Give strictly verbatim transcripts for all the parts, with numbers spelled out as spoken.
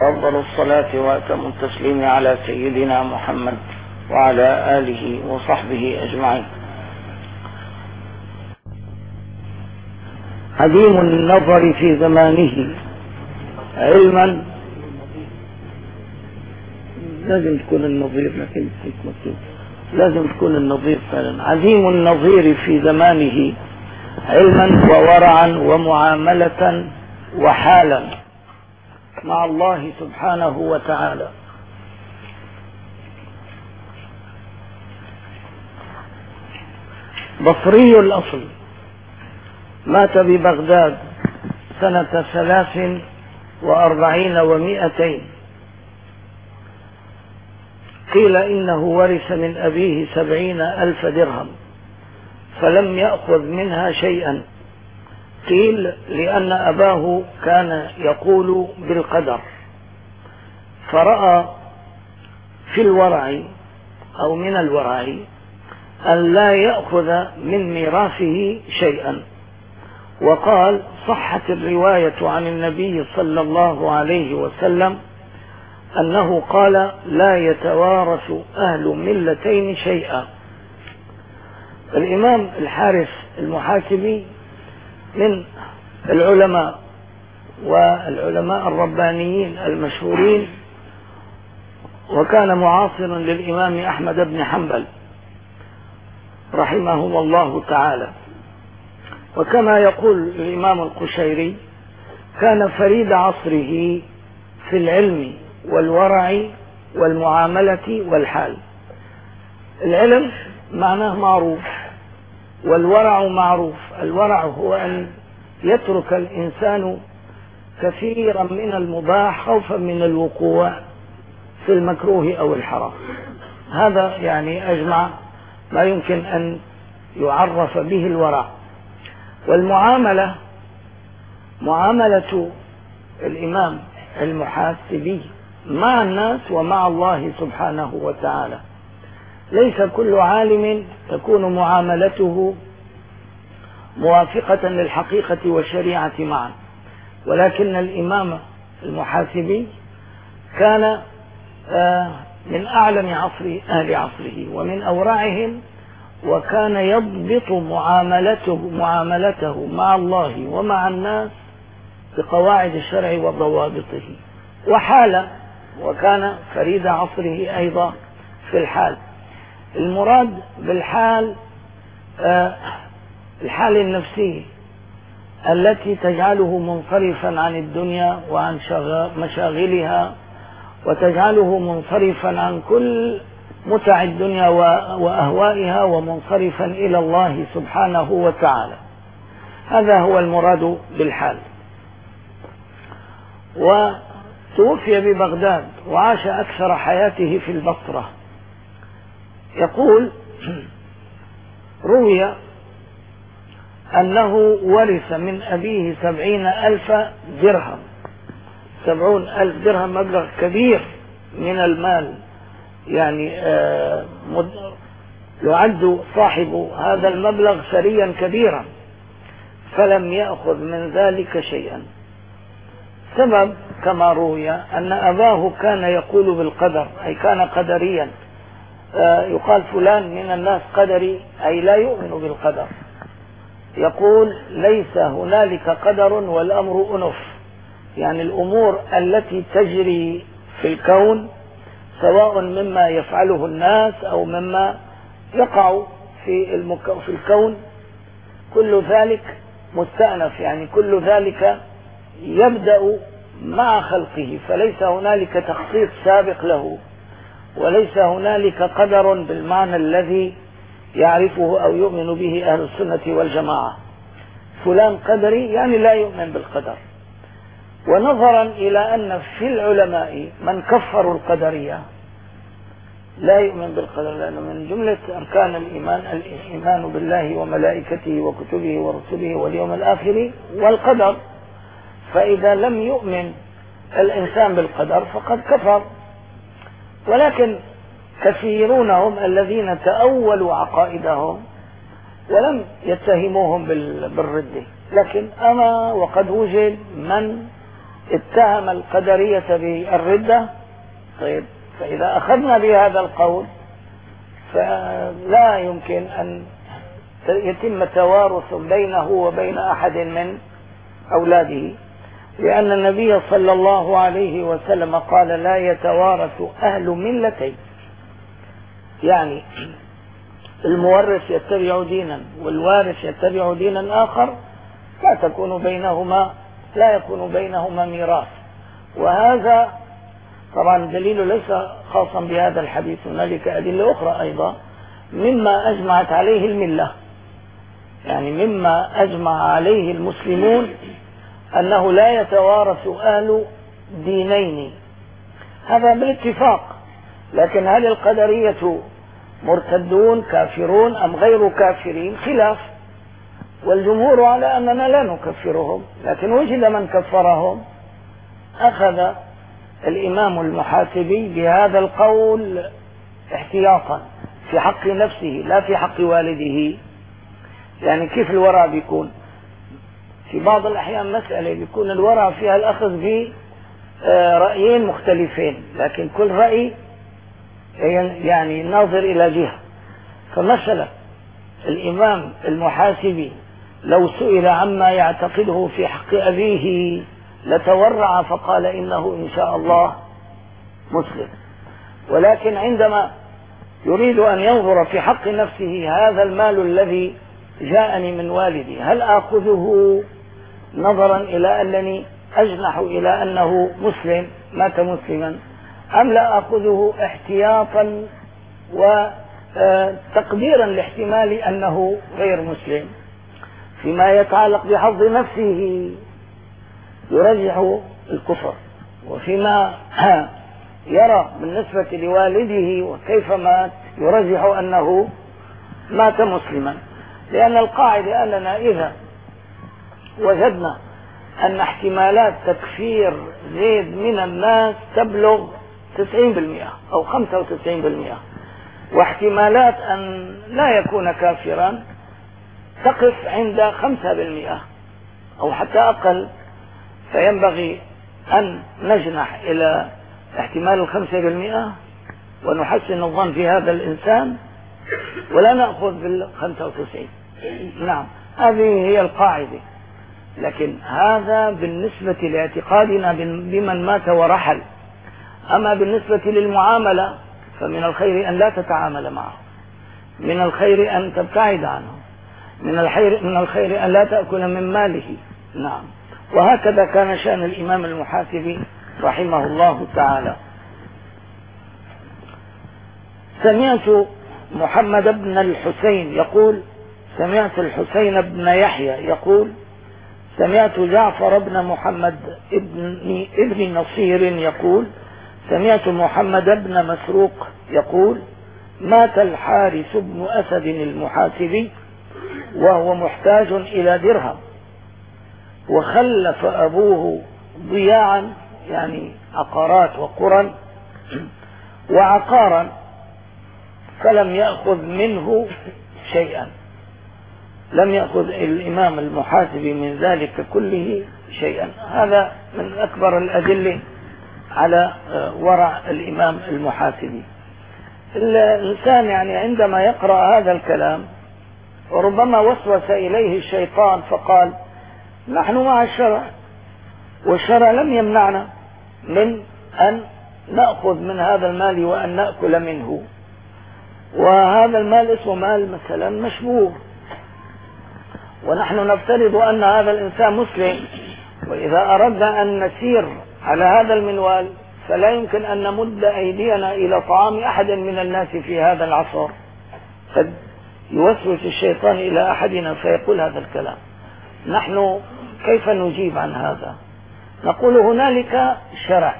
أفضل الصلاة وأتم التسليم على سيدنا محمد وعلى آله وصحبه أجمعين. عديم النظر في زمانه علما، لازم تكون النظير، لكن مكتوب لازم تكون النظير فعلا. عديم النظير في زمانه علما وورعا ومعاملة وحالا مع الله سبحانه وتعالى. بصري الأصل، مات ببغداد سنة ثلاث وأربعين ومائتين. قيل إنه ورث من أبيه سبعين ألف درهم فلم يأخذ منها شيئا. قيل لأن أباه كان يقول بالقدر، فرأى في الورع أو من الورع أن لا يأخذ من ميراثه شيئا. وقال: صحت الرواية عن النبي صلى الله عليه وسلم أنه قال: لا يتوارث أهل ملتين شيئا. الإمام الحارث المحاسبي من العلماء والعلماء الربانيين المشهورين، وكان معاصرا للإمام أحمد بن حنبل رحمه الله تعالى. وكما يقول الإمام القشيري: كان فريد عصره في العلم والورع والمعاملة والحال. العلم معناه معروف، والورع معروف. الورع هو أن يترك الإنسان كثيرا من المباح خوفا من الوقوع في المكروه أو الحرام. هذا يعني أجمع ما يمكن أن يعرف به الورع. والمعاملة، معاملة الإمام المحاسبي مع الناس ومع الله سبحانه وتعالى. ليس كل عالم تكون معاملته موافقة للحقيقة والشريعة معا، ولكن الإمام المحاسبي كان من أعلم عصر أهل عصره ومن أورعهم، وكان يضبط معاملته معاملته مع الله ومع الناس بقواعد الشرع وضوابطه. وحال، وكان فريد عصره أيضا في الحال. المراد بالحال آه الحال النفسي التي تجعله منصرفا عن الدنيا وعن مشاغلها، وتجعله منصرفا عن كل متع الدنيا وأهوائها، ومنصرفا إلى الله سبحانه وتعالى. هذا هو المراد بالحال. وتوفي ببغداد وعاش أكثر حياته في البصرة. يقول: روي أنه ورث من أبيه سبعين ألف درهم. سبعون ألف درهم مبلغ كبير من المال، يعني آه يعد صاحب هذا المبلغ ثريا كبيرا، فلم يأخذ من ذلك شيئا. سبب كما روي أن أباه كان يقول بالقدر، أي كان قدريا. آه يقال فلان من الناس قدري، أي لا يؤمن بالقدر. يقول: ليس هنالك قدر والأمر أنف، يعني الأمور التي تجري في الكون سواء مما يفعله الناس أو مما يقع في, المك... في الكون، كل ذلك مستأنف، يعني كل ذلك يبدأ مع خلقه، فليس هنالك تخطيط سابق له، وليس هنالك قدر بالمعنى الذي يعرفه أو يؤمن به أهل السنة والجماعة. فلان قدري يعني لا يؤمن بالقدر. ونظرا إلى أن في العلماء من كفروا القدرية لا يؤمن بالقدر، لأنه من جملة أركان الإيمان الإيمان بالله وملائكته وكتبه ورسله واليوم الآخر والقدر. فإذا لم يؤمن الإنسان بالقدر فقد كفر. ولكن كثيرون هم الذين تأولوا عقائدهم ولم يتهموهم بالرد، لكن أما وقد وجد من اتهم القدرية بالردة. طيب فإذا أخذنا بهذا القول فلا يمكن أن يتم التوارث بينه وبين أحد من أولاده، لأن النبي صلى الله عليه وسلم قال لا يتوارث أهل ملتين، يعني المورث يتبع دينا والوارث يتبع دينا آخر، لا تكون بينهما لا يكون بينهما ميراث. وهذا طبعا دليل ليس خاصا بهذا الحديث، هنالك أدلة أخرى أيضا مما أجمعت عليه الملة، يعني مما أجمع عليه المسلمون أنه لا يتوارث أهل دينين، هذا بالاتفاق. لكن هل القدرية مرتدون كافرون أم غير كافرين؟ خلاف، والجمهور على أننا لا نكفرهم، لكن وجد من كفرهم. أخذ الإمام المحاسبي بهذا القول احتياطا في حق نفسه لا في حق والده. يعني كيف الورع بيكون؟ في بعض الأحيان مسألة بيكون الورع فيها الأخذ برأيين مختلفين، لكن كل رأي يعني ناظر إلى جهة. فمثلا الإمام المحاسبي لو سئل عما يعتقده في حق أبيه لتورع فقال إنه إن شاء الله مسلم، ولكن عندما يريد أن ينظر في حق نفسه هذا المال الذي جاءني من والدي هل آخذه نظرا إلى أنني أجنح إلى أنه مسلم مات مسلما، أم لا أخذه احتياطا وتقديرا لاحتمال أنه غير مسلم. فيما يتعلق بحظ نفسه يرجح الكفر، وفيما يرى بالنسبة لوالده وكيف مات يرجح أنه مات مسلما، لأن القاعدة أننا إذا وجدنا أن احتمالات تكفير زيد من الناس تبلغ تسعين بالمئة أو خمسة وتسعين بالمئة، واحتمالات أن لا يكون كافرا تقف عند خمسة بالمئة أو حتى أقل، فينبغي أن نجنح إلى احتمال الخمسة بالمئة ونحسن الظن في هذا الإنسان ولا نأخذ بالخمسة وتسعين. نعم هذه هي القاعدة، لكن هذا بالنسبة لاعتقادنا بمن مات ورحل. أما بالنسبة للمعاملة فمن الخير أن لا تتعامل معه، من الخير أن تبتعد عنه، من الخير, من الخير أن لا تأكل من ماله. نعم، وهكذا كان شأن الإمام المحاسبي رحمه الله تعالى. سمعت محمد بن الحسين يقول سمعت الحسين بن يحيى يقول سمعت جعفر بن محمد ابن, ابن نصير يقول سمعت محمد بن مسروق يقول مات الحارث بن أسد المحاسبي وهو محتاج إلى درهم، وخلف أبوه ضياعا يعني عقارات وقرى وعقارا فلم يأخذ منه شيئا، لم يأخذ الإمام المحاسبي من ذلك كله شيئا. هذا من أكبر الأدلة على ورع الإمام المحاسبي. الإنسان يعني عندما يقرأ هذا الكلام وربما وسوس إليه الشيطان فقال نحن مع الشرع، والشرع لم يمنعنا من أن نأخذ من هذا المال وأن نأكل منه، وهذا المال اسمه مال مثلا مشبوه، ونحن نفترض أن هذا الإنسان مسلم، وإذا أردنا أن نسير على هذا المنوال فلا يمكن أن نمد أيدينا إلى طعام أحد من الناس في هذا العصر. قد يوسوس الشيطان إلى أحدنا فيقول هذا الكلام. نحن كيف نجيب عن هذا؟ نقول هنالك شرع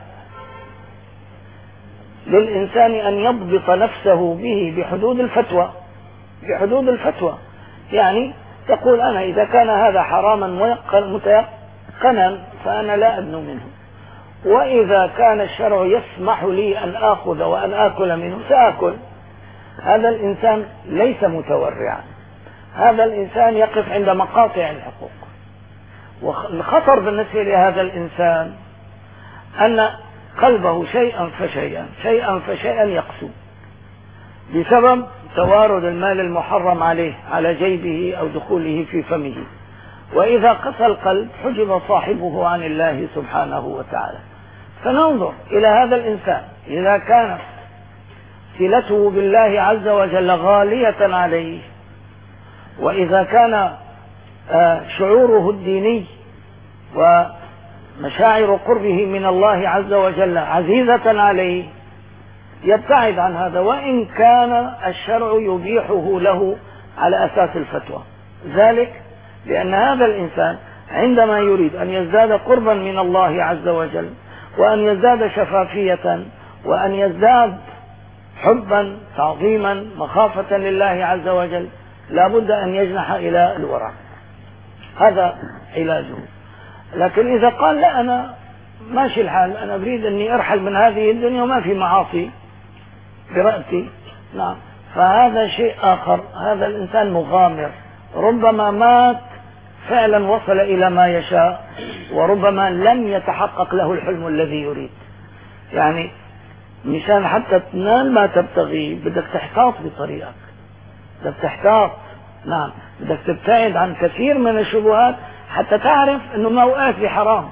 للإنسان أن يضبط نفسه به بحدود الفتوى، بحدود الفتوى يعني تقول أنا إذا كان هذا حراما متيقنا فأنا لا أدنو منه، وإذا كان الشرع يسمح لي أن آخذ وأن آكل منه سآكل. هذا الإنسان ليس متورعا، هذا الإنسان يقف عند مقاطع الحقوق. والخطر بالنسبة لهذا الإنسان أن قلبه شيئا فشيئا شيئا فشيئا يقسو بسبب توارد المال المحرم عليه على جيبه أو دخوله في فمه. وإذا قسى القلب حجب صاحبه عن الله سبحانه وتعالى. فننظر إلى هذا الإنسان إذا كانت صلته بالله عز وجل غالية عليه، وإذا كان شعوره الديني ومشاعر قربه من الله عز وجل عزيزة عليه، يبتعد عن هذا وإن كان الشرع يبيحه له على أساس الفتوى. ذلك لأن هذا الإنسان عندما يريد أن يزداد قربا من الله عز وجل وأن يزداد شفافية وأن يزداد حبا تعظيما مخافة لله عز وجل لا بد أن يجنح إلى الورع. هذا علاجه. لكن إذا قال لا أنا ماشي الحال، أنا أريد أني أرحل من هذه الدنيا وما في معاصي برأتي، نعم، فهذا شيء آخر. هذا الإنسان مغامر، ربما مات فعلا وصل إلى ما يشاء وربما لم يتحقق له الحلم الذي يريد. يعني مشان حتى تنال ما تبتغي بدك تحتاط بطريقك، بدك تحتاط، نعم، بدك تبتعد عن كثير من الشبهات حتى تعرف أنه ما وقعت في حرام.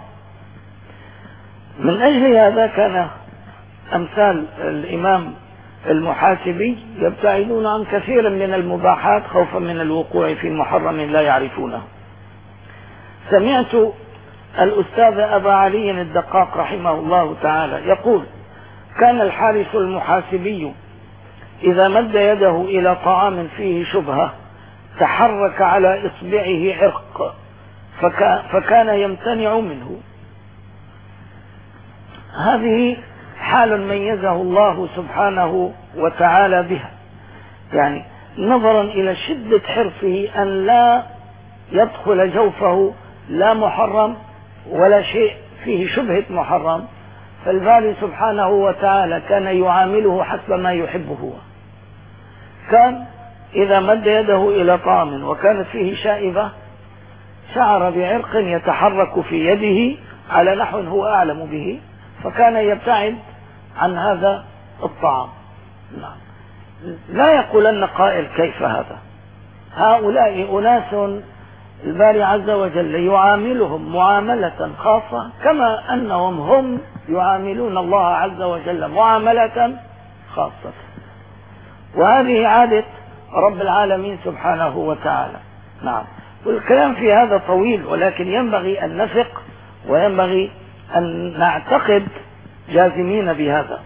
من أجل هذا كان أمثال الإمام المحاسبي يبتعدون عن كثير من المباحات خوفا من الوقوع في محرم لا يعرفونه. سمعت الأستاذ أبا علي الدقاق رحمه الله تعالى يقول: كان الحارس المحاسبي إذا مد يده إلى طعام فيه شبهة تحرك على إصبعه عرق فكان يمتنع منه. هذه حال ميزه الله سبحانه وتعالى بها، يعني نظرا إلى شدة حرصه أن لا يدخل جوفه لا محرم ولا شيء فيه شبهة محرم، فالباري سبحانه وتعالى كان يعامله حسب ما يحبه هو. كان إذا مد يده إلى طعام وكانت فيه شائبة شعر بعرق يتحرك في يده على نحو هو أعلم به، فكان يبتعد عن هذا الطعام. نعم. لا يقولن قائل كيف هذا؟ هؤلاء أناس الباري عز وجل يعاملهم معاملة خاصة كما أنهم هم يعاملون الله عز وجل معاملة خاصة، وهذه عادة رب العالمين سبحانه وتعالى. نعم. والكلام في هذا طويل، ولكن ينبغي أن نثق وينبغي أن نعتقد جازمين بهذا.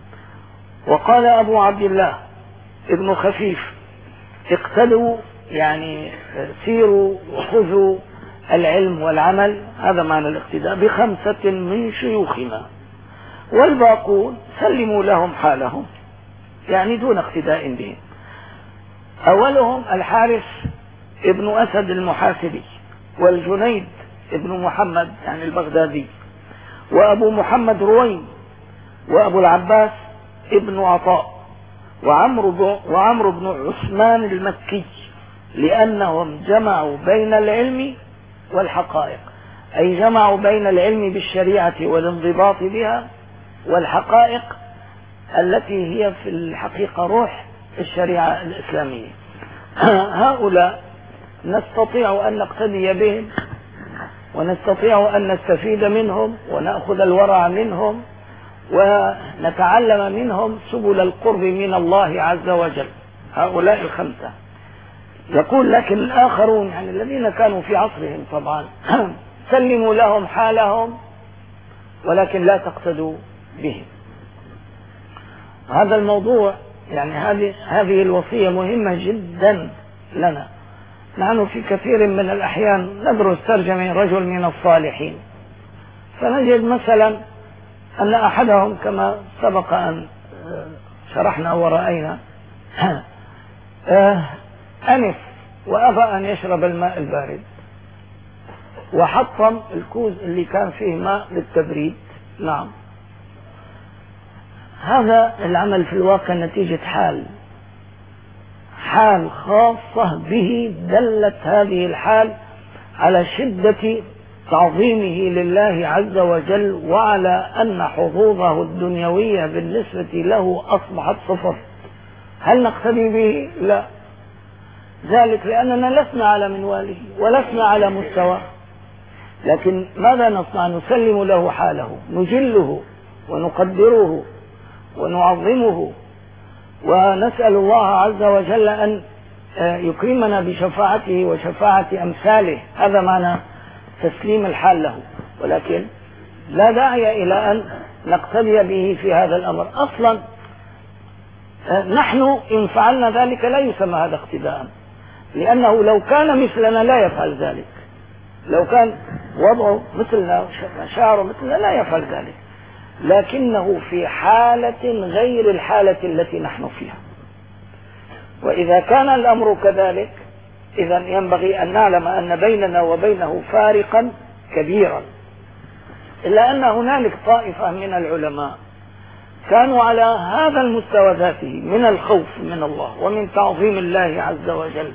وقال أبو عبد الله ابن خفيف: اقتدوا، يعني سيروا وخذوا العلم والعمل، هذا معنى الاقتداء، بخمسة من شيوخنا والباقون سلموا لهم حالهم، يعني دون اقتداء بهم. أولهم الحارث ابن أسد المحاسبي، والجنيد ابن محمد يعني البغدادي، وأبو محمد رويم، وأبو العباس ابن عطاء، وعمرو وعمرو بن عثمان المكي، لأنهم جمعوا بين العلم والحقائق، أي جمعوا بين العلم بالشريعة والانضباط بها والحقائق التي هي في الحقيقة روح الشريعة الإسلامية. هؤلاء نستطيع أن نقتدي بهم ونستطيع أن نستفيد منهم ونأخذ الورع منهم ونتعلم منهم سبل القرب من الله عز وجل. هؤلاء الخمسة. يقول: لكن الآخرون يعني الذين كانوا في عصرهم طبعا سلموا لهم حالهم ولكن لا تقتدوا بهم. هذا الموضوع يعني هذه هذه الوصية مهمة جدا لنا. نحن في كثير من الأحيان ندرس ترجمة رجل من الصالحين، فنجد مثلا أن أحدهم كما سبق أن شرحنا ورأينا أنف وأبى أن يشرب الماء البارد وحطم الكوز اللي كان فيه ماء للتبريد. نعم، هذا العمل في الواقع نتيجة حال حال خاصة به، دلت هذه الحال على شدة تعظيمه لله عز وجل، وعلى أن حظوظه الدنيوية بالنسبة له أصبحت صفر. هل نقتدي به؟ لا، ذلك لأننا لسنا على منواله ولسنا على مستواه. لكن ماذا نصنع؟ نسلم له حاله، نجله ونقدره ونعظمه، ونسأل الله عز وجل أن يكرمنا بشفاعته وشفاعة أمثاله. هذا معنى تسليم الحال له. ولكن لا داعي إلى أن نقتدي به في هذا الأمر أصلا. نحن إن فعلنا ذلك لا يسمى هذا اقتداء، لأنه لو كان مثلنا لا يفعل ذلك. لو كان وضعه مثلنا شعره مثلنا لا يفعل ذلك، لكنه في حالة غير الحالة التي نحن فيها. وإذا كان الأمر كذلك إذن ينبغي أن نعلم أن بيننا وبينه فارقا كبيرا. إلا أن هنالك طائفة من العلماء كانوا على هذا المستوى ذاته من الخوف من الله ومن تعظيم الله عز وجل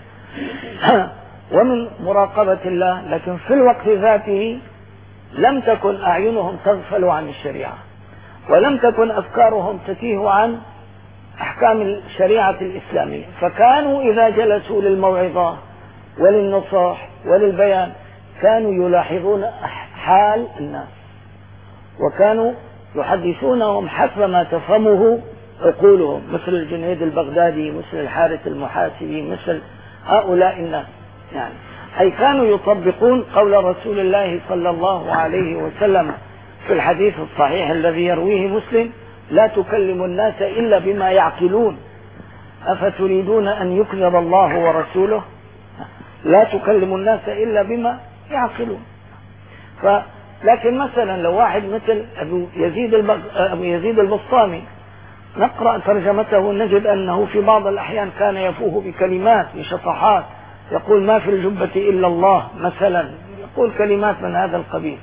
ومن مراقبة الله، لكن في الوقت ذاته لم تكن أعينهم تغفل عن الشريعة، ولم تكن أفكارهم تتيه عن أحكام الشريعة الإسلامية. فكانوا إذا جلسوا للموعظة وللنصاح وللبيان كانوا يلاحظون حال الناس، وكانوا يحدثونهم حسب ما تفهمه عقولهم، مثل الجنيد البغدادي، مثل الحارث المحاسبي، مثل هؤلاء الناس. يعني أي كانوا يطبقون قول رسول الله صلى الله عليه وسلم في الحديث الصحيح الذي يرويه مسلم: لا تكلموا الناس إلا بما يعقلون، أفتريدون أن يكذب الله ورسوله؟ لا تكلموا الناس إلا بما يعقلون. ف لكن مثلا لو واحد مثل أبو يزيد, البغ... أبو يزيد البسطامي نقرأ ترجمته نجد أنه في بعض الأحيان كان يفوه بكلمات بشطحات، يقول: ما في الجبة إلا الله مثلا، يقول كلمات من هذا القبيل.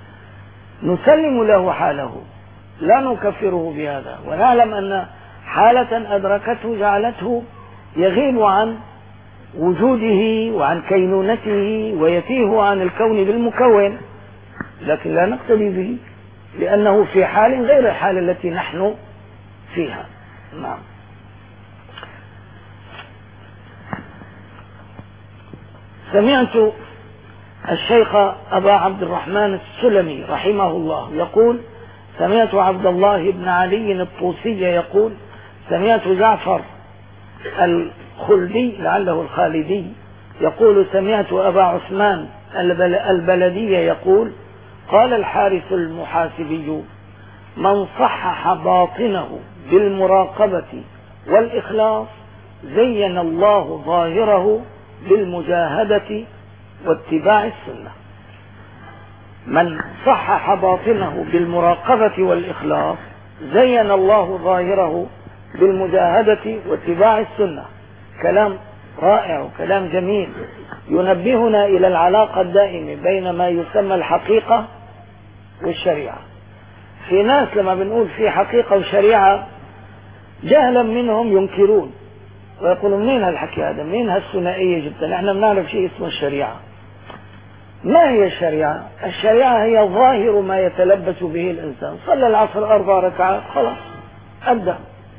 نسلم له حاله، لا نكفره بهذا، ونعلم أن حالة أدركته جعلته يغيب عن وجوده وعن كينونته ويتيه عن الكون بالمكون، لكن لا نقتدي به لأنه في حال غير الحال التي نحن فيها. نعم. سمعت الشيخ أبا عبد الرحمن السلمي رحمه الله يقول: سمعت عبد الله بن علي الطوسي يقول: سمعت جعفر الخلدي لعله الخالدي يقول: سمعت أبا عثمان البلدي يقول: قال الحارث المحاسبي: من صحح باطنه بالمراقبة والإخلاص زين الله ظاهره بالمجاهدة واتباع السنة. من صحح باطنه بالمراقبة والإخلاص زين الله ظاهره بالمجاهدة واتباع السنة. كلام رائع وكلام جميل ينبهنا إلى العلاقة الدائمة بين ما يسمى الحقيقة والشريعة. في ناس لما بنقول في حقيقة وشريعة جهلا منهم ينكرون ويقولوا: منين هالحكي هذا؟ منين هالثنائية جدا؟ احنا بنعرف شيء اسمه الشريعة. ما هي الشريعة؟ الشريعة هي ظاهر ما يتلبس به الإنسان. صلى العصر أربع ركعات خلاص أبدأ.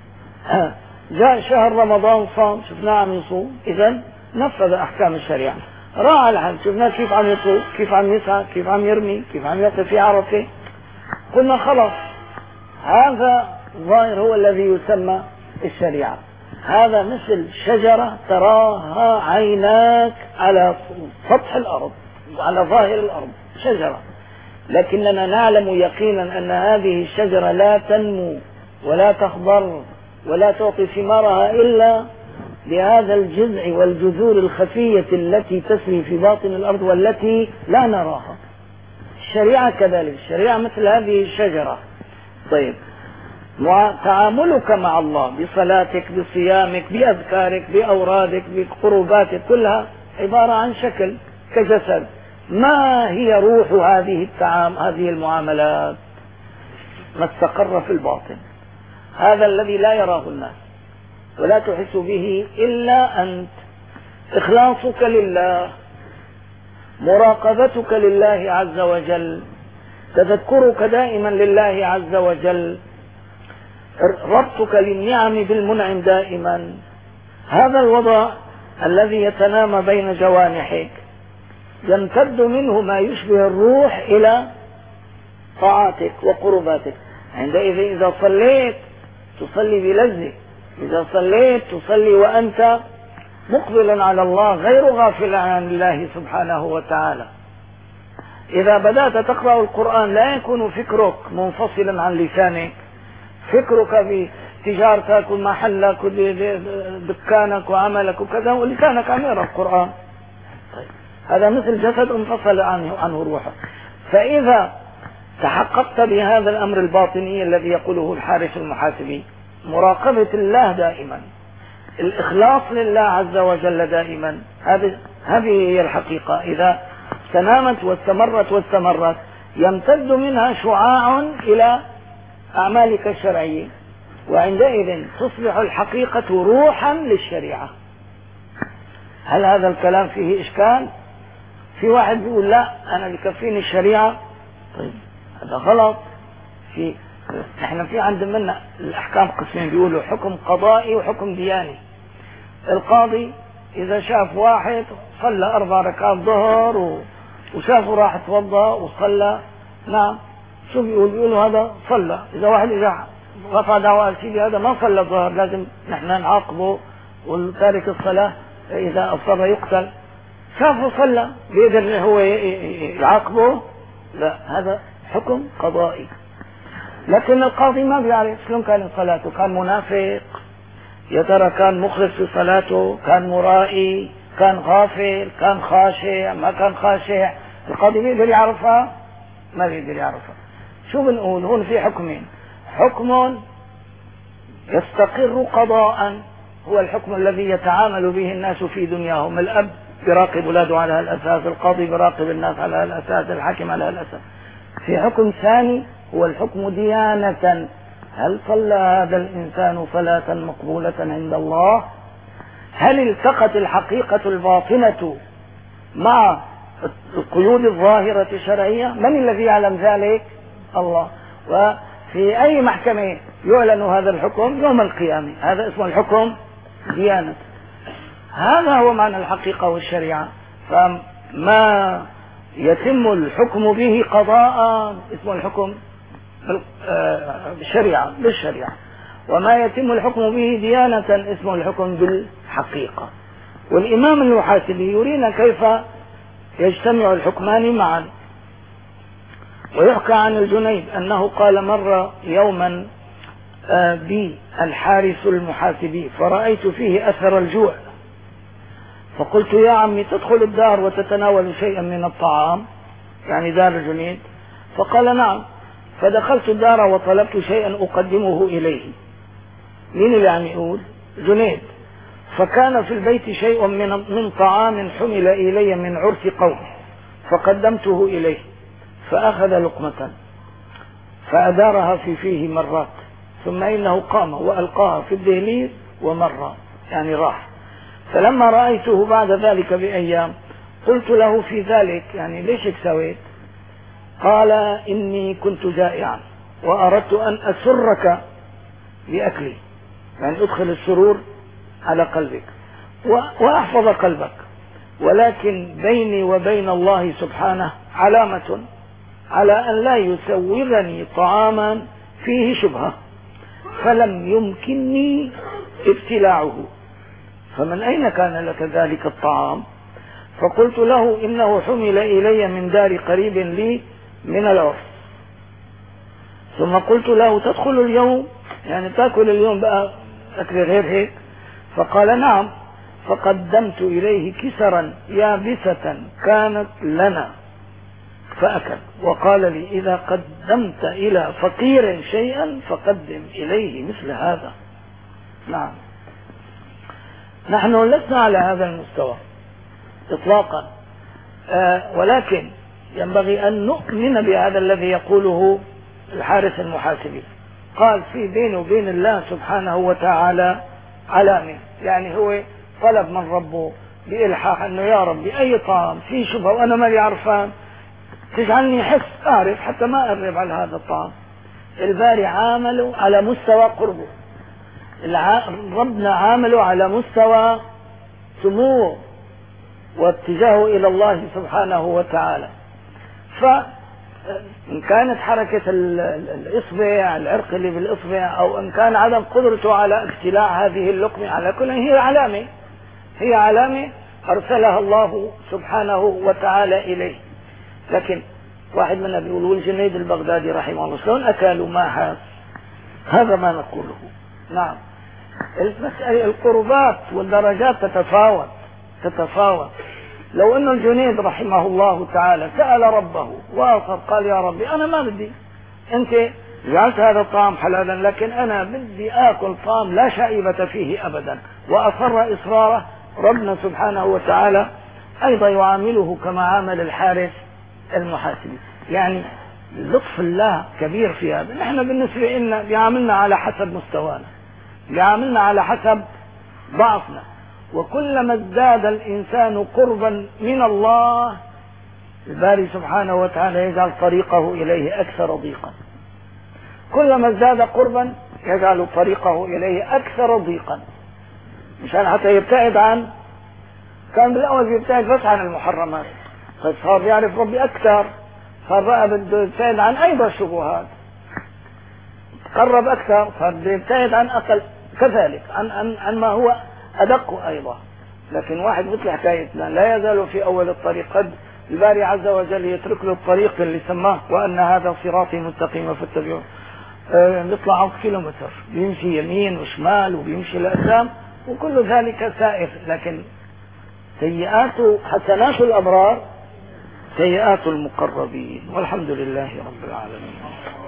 جاء شهر رمضان صام، شفناه عم يصوم، إذن نفذ أحكام الشريعة. راعى الحج، شفناه كيف عم يطوف، كيف عم يسعى، كيف عم يرمي، كيف عم يقف في عرفة. قلنا خلاص هذا ظاهر هو الذي يسمى الشريعة. هذا مثل شجرة تراها عيناك على سطح الأرض وعلى ظاهر الأرض، شجرة، لكننا نعلم يقينا أن هذه الشجرة لا تنمو ولا تخضر ولا تعطي ثمارها إلا بهذا الجذع والجذور الخفية التي تسري في باطن الأرض والتي لا نراها. الشريعة كذلك، الشريعة مثل هذه الشجرة. طيب، تعاملك مع الله بصلاتك بصيامك بأذكارك بأورادك بقرباتك كلها عبارة عن شكل كجسد. ما هي روح هذه التعام هذه المعاملات؟ ما استقر في الباطن، هذا الذي لا يراه الناس ولا تحس به إلا أنت. إخلاصك لله مراقبتك لله عز وجل، تذكرك دائما لله عز وجل، ربطك للنعم بالمنعم دائما، هذا الوضع الذي يتنامى بين جوانحك يمتد منه ما يشبه الروح إلى طاعاتك وقرباتك. عندئذ إذا صليت تصلي بلذة، إذا صليت تصلي وأنت مقبلا على الله غير غافل عن الله سبحانه وتعالى. إذا بدأت تقرأ القرآن لا يكون فكرك منفصلا عن لسانك، فكرك بتجارتك ومحلك ودكانك وعملك وكذا، ولسانك عم يقرأ القرآن. طيب هذا مثل جسد انفصل عنه عنه روحه. فإذا تحققت بهذا الأمر الباطني الذي يقوله الحارث المحاسبي، مراقبة الله دائما، الإخلاص لله عز وجل دائما، هذه هذه هي الحقيقة. إذا تنامت واستمرت واستمرت يمتد منها شعاع إلى أعمالك الشرعية، وعندئذ تصبح الحقيقة روحا للشريعة. هل هذا الكلام فيه إشكال؟ في واحد بيقول لا أنا بكفيني الشريعة. طيب هذا غلط. في احنا في عندنا الأحكام قسمين، بيقولوا حكم قضائي وحكم دياني. القاضي إذا شاف واحد صلى أربع ركعات ظهر و... وشافه راح توضأ وصلى، نعم شو بيقول؟ بيقولوا هذا صلى. إذا واحد إذا رفع دعوى سيدي هذا ما صلى الظهر لازم نحن نعاقبه، والتارك الصلاة إذا أصاب يقتل. شافه صلى بيقدر هو يعاقبه؟ لا، هذا حكم قضائي. لكن القاضي ما بيعرف شلون كانت صلاته، كان منافق، يا ترى كان مخلص في صلاته، كان مرائي، كان غافل، كان خاشع، ما كان خاشع. القاضي بيقدر يعرفها؟ ما بيقدر يعرفها. شو بنقول هون؟ في حكمين، حكم يستقر قضاء هو الحكم الذي يتعامل به الناس في دنياهم، الأب يراقب اولاده على هالاساس، القاضي يراقب الناس على هالاساس، الحاكم على هالاساس. في حكم ثاني هو الحكم ديانة، هل صلى هذا الإنسان صلاة مقبولة عند الله؟ هل التقت الحقيقة الباطنة مع القيود الظاهرة الشرعية؟ من الذي يعلم ذلك؟ الله. وفي أي محكمة يعلن هذا الحكم؟ يوم القيامة. هذا اسمه الحكم ديانة. هذا هو معنى الحقيقة والشريعة. فما يتم الحكم به قضاء اسمه الحكم بالشريعة بالشريعة، وما يتم الحكم به ديانة اسمه الحكم بالحقيقة. والإمام المحاسبي يرينا كيف يجتمع الحكمان معا. ويحكى عن الجنيد أنه قال مر يوما بي الحارث المحاسبي فرأيت فيه أثر الجوع، فقلت يا عمي تدخل الدار وتتناول شيئا من الطعام، يعني دار الجنيد؟ فقال نعم. فدخلت الدار وطلبت شيئا أقدمه إليه. مين اللي عم يقول؟ جنيد. فكان في البيت شيء من من طعام حمل إلي من عرف قوم، فقدمته إليه فأخذ لقمة فأدارها في فيه مرات، ثم إنه قام وألقاها في الدهليز ومر، يعني راح. فلما رأيته بعد ذلك بأيام قلت له في ذلك يعني ليش سويت؟ قال إني كنت جائعا وأردت أن أسرك بأكلي، يعني أدخل السرور على قلبك وأحفظ قلبك، ولكن بيني وبين الله سبحانه علامة على أن لا يسوغني طعاما فيه شبهة، فلم يمكنني ابتلاعه، فمن أين كان لك ذلك الطعام؟ فقلت له إنه حمل إلي من دار قريب لي من العرف. ثم قلت له تدخل اليوم، يعني تأكل اليوم بقى أكل غير هيك؟ فقال نعم. فقدمت إليه كسرا يابسة كانت لنا فأكل، وقال لي إذا قدمت إلى فقير شيئا فقدم إليه مثل هذا. نعم، نحن لسنا على هذا المستوى إطلاقا، آه ولكن ينبغي أن نؤمن بهذا الذي يقوله الحارث المحاسبي. قال في بينه وبين الله سبحانه وتعالى علامة، يعني هو طلب من ربه بإلحاح أنه يا ربي أي طعام فيه شبهة وأنا مالي عرفان، تجعلني أحس أعرف حتى ما أقرب على هذا الطعام. الباري عامله على مستوى قربه، ربنا عامله على مستوى سموه واتجاهه إلى الله سبحانه وتعالى. فإن كانت حركة الإصبع، العرق اللي بالإصبع، أو إن كان عدم قدرته على ابتلاع هذه اللقمة، على كل هي علامة، هي علامة أرسلها الله سبحانه وتعالى إليه. لكن واحد منا بيقول والجنيد البغدادي رحمه الله شلون أكلوا ما حاس؟ هذا ما نقوله. نعم، المسألة القربات والدرجات تتفاوت تتفاوت. لو أن الجنيد رحمه الله تعالى سأل ربه وآخر قال يا ربي أنا ما بدي، أنت جعلت هذا الطعام حلالا لكن أنا بدي آكل طعام لا شائبة فيه أبدا، وأصر إصراره، ربنا سبحانه وتعالى أيضا يعامله كما عامل الحارث المحاسبي. يعني لطف الله كبير في هذا. نحن بالنسبة لنا بيعاملنا على حسب مستوانا، بيعاملنا على حسب ضعفنا، وكلما ازداد الإنسان قربا من الله الباري سبحانه وتعالى يجعل طريقه إليه أكثر ضيقا، كلما ازداد قربا يجعل طريقه إليه أكثر ضيقا، مشان حتى يبتعد عن، كان بالأول يبتعد بس عن المحرمات، فصار يعرف ربي أكثر، صار بقى بده يبتعد عن أيضا الشبهات، تقرب أكثر صار بده يبتعد عن أقل، كذلك عن, عن, عن ما هو أدق أيضا. لكن واحد مثل حكايتنا لا يزال في أول الطريق، قد الباري عز وجل يترك له الطريق اللي سماه وأن هذا صراطي مستقيما فاتبعوه، أه بيطلع عشرة كيلومتر بيمشي يمين وشمال وبيمشي لقدام وكل ذلك سائر، لكن سيئات حسنات الأبرار سيئات المقربين، والحمد لله رب العالمين.